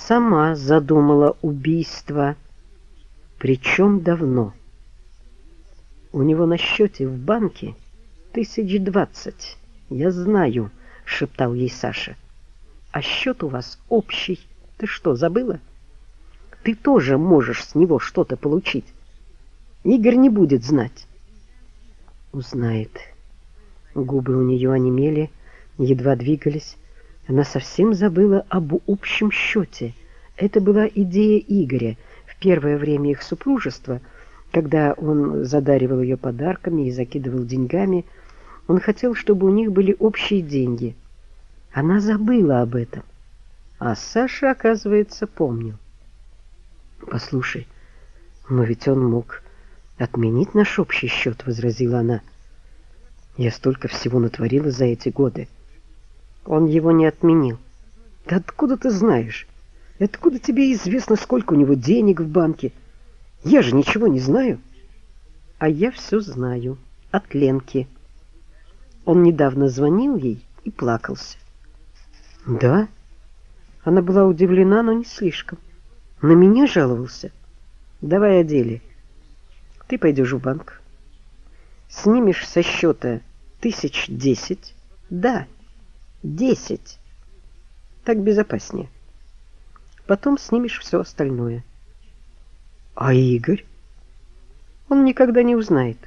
сама задумала убийство, причем давно. У него на счете в банке 20, я знаю, шептал ей Саша. А счет у вас общий. Ты что, забыла? Ты тоже можешь с него что-то получить. Игорь не будет знать. Узнает. Губы у нее онемели, едва двигались. Она совсем забыла об общем счете. Это была идея Игоря в первое время их супружества, когда он задаривал ее подарками и закидывал деньгами. Он хотел, чтобы у них были общие деньги. Она забыла об этом. А Саша, оказывается, помнил. «Послушай, но ведь он мог отменить наш общий счет», — возразила она. «Я столько всего натворила за эти годы». Он его не отменил. «Да откуда ты знаешь? Откуда тебе известно, сколько у него денег в банке? Я же ничего не знаю». «А я все знаю. От Ленки». Он недавно звонил ей и плакался. «Да?» Она была удивлена, но не слишком. «На меня жаловался?» «Давай о деле. Ты пойдешь в банк, снимешь со счета 1010. Да, 10. Так безопаснее. Потом снимешь все остальное». «А Игорь?» «Он никогда не узнает».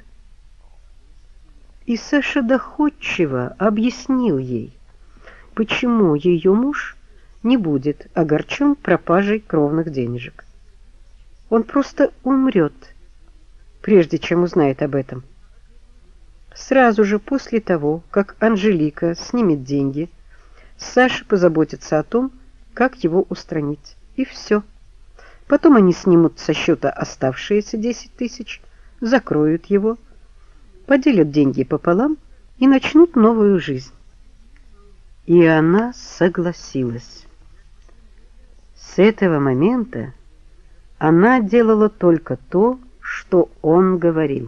И Саша доходчиво объяснил ей, почему ее муж не будет огорчен пропажей кровных денежек. Он просто умрет, прежде чем узнает об этом. Сразу же после того, как Анжелика снимет деньги, Саша позаботится о том, как его устранить. И все. Потом они снимут со счета оставшиеся 10 тысяч, закроют его, поделят деньги пополам и начнут новую жизнь. И она согласилась. С этого момента она делала только то, что он говорил.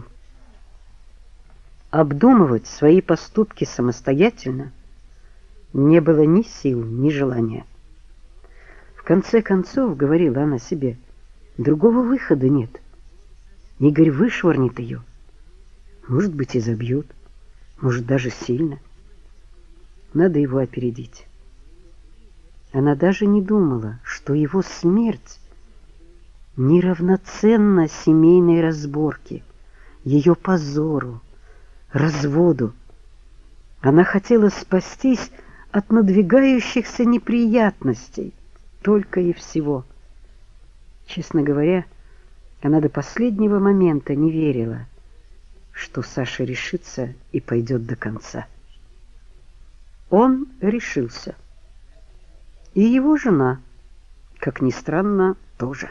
Обдумывать свои поступки самостоятельно не было ни сил, ни желания. В конце концов, говорила она себе, другого выхода нет. Игорь вышвырнет ее. Может быть, и забьет, может, даже сильно. Надо его опередить. Она даже не думала, что его смерть неравноценна семейной разборке, ее позору, разводу. Она хотела спастись от надвигающихся неприятностей, только и всего. Честно говоря, она до последнего момента не верила, что Саша решится и пойдет до конца. Он решился. И его жена, как ни странно, тоже.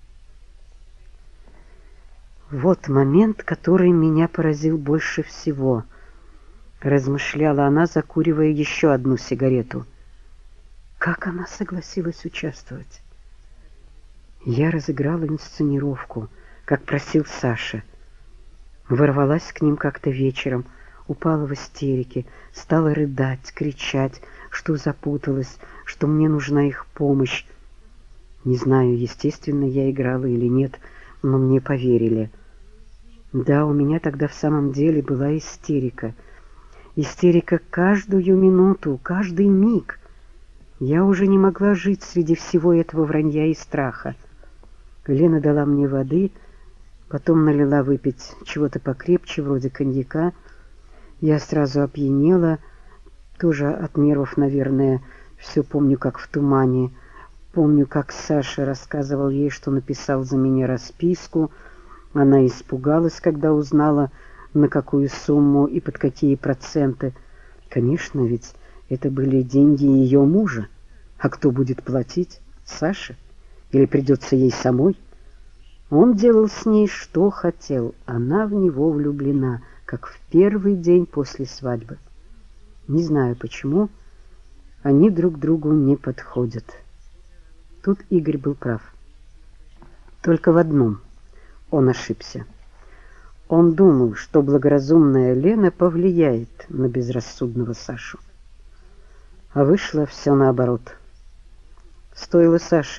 «Вот момент, который меня поразил больше всего», — размышляла она, закуривая еще одну сигарету. Как она согласилась участвовать? Я разыграла инсценировку, как просил Саша. Ворвалась к ним как-то вечером, упала в истерике, стала рыдать, кричать, что запуталась, что мне нужна их помощь. Не знаю, естественно, я играла или нет, но мне поверили. Да, у меня тогда в самом деле была истерика. Истерика каждую минуту, каждый миг. Я уже не могла жить среди всего этого вранья и страха. Лена дала мне воды, потом налила выпить чего-то покрепче, вроде коньяка. Я сразу опьянела, тоже от нервов, наверное, все помню, как в тумане. Помню, как Саша рассказывал ей, что написал за меня расписку. Она испугалась, когда узнала, на какую сумму и под какие проценты. Конечно, ведь это были деньги ее мужа. А кто будет платить? Саша? Или придется ей самой? Он делал с ней, что хотел. Она в него влюблена, как в первый день после свадьбы. Не знаю почему, они друг другу не подходят. Тут Игорь был прав. Только в одном он ошибся. Он думал, что благоразумная Лена повлияет на безрассудного Сашу. А вышло все наоборот. Стоило Саше